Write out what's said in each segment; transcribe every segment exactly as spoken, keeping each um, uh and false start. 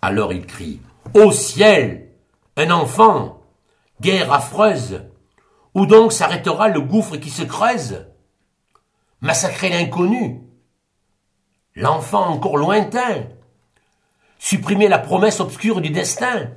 Alors il crie « Ô ciel, un enfant, guerre affreuse, où donc s'arrêtera le gouffre qui se creuse? Massacrer l'inconnu, l'enfant encore lointain, supprimer la promesse obscure du destin.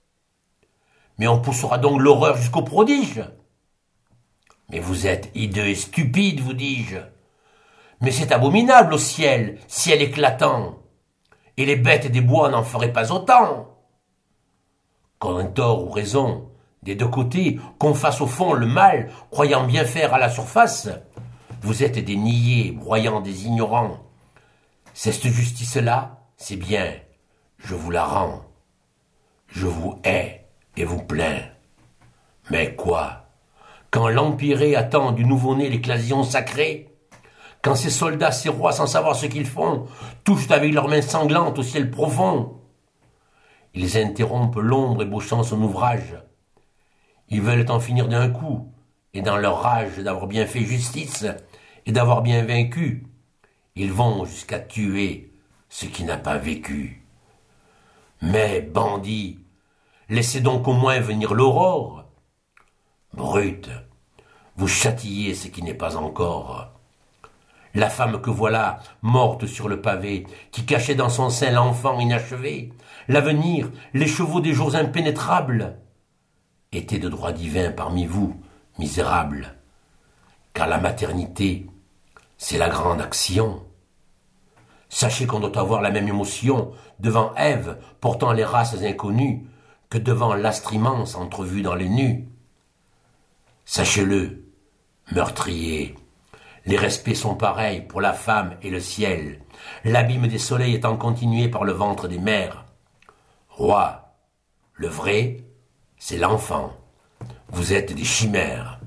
Mais on poussera donc l'horreur jusqu'au prodige. Mais vous êtes hideux et stupide, vous dis-je. Mais c'est abominable au ciel, ciel éclatant. Et les bêtes des bois n'en feraient pas autant. Qu'on ait tort ou raison, des deux côtés, qu'on fasse au fond le mal, croyant bien faire à la surface, vous êtes des niais, broyant des ignorants. Cette justice-là, c'est bien, je vous la rends. Je vous hais et vous plains. Mais quoi? Quand l'empiré attend du nouveau-né l'éclasion sacrée, quand ces soldats, ces rois, sans savoir ce qu'ils font, touchent avec leurs mains sanglantes au ciel profond, ils interrompent l'ombre ébauchant son ouvrage. Ils veulent en finir d'un coup, et dans leur rage d'avoir bien fait justice et d'avoir bien vaincu, ils vont jusqu'à tuer ce qui n'a pas vécu. Mais, bandits, laissez donc au moins venir l'aurore. Brutes, vous châtillez ce qui n'est pas encore. La femme que voilà, morte sur le pavé, qui cachait dans son sein l'enfant inachevé, l'avenir, les chevaux des jours impénétrables, était de droit divin parmi vous, misérables, car la maternité, c'est la grande action. Sachez qu'on doit avoir la même émotion devant Ève portant les races inconnues que devant l'astre immense entrevu dans les nues. Sachez-le, meurtriers, les respects sont pareils pour la femme et le ciel, l'abîme des soleils étant continué par le ventre des mers. Roi, le vrai, c'est l'enfant. Vous êtes des chimères.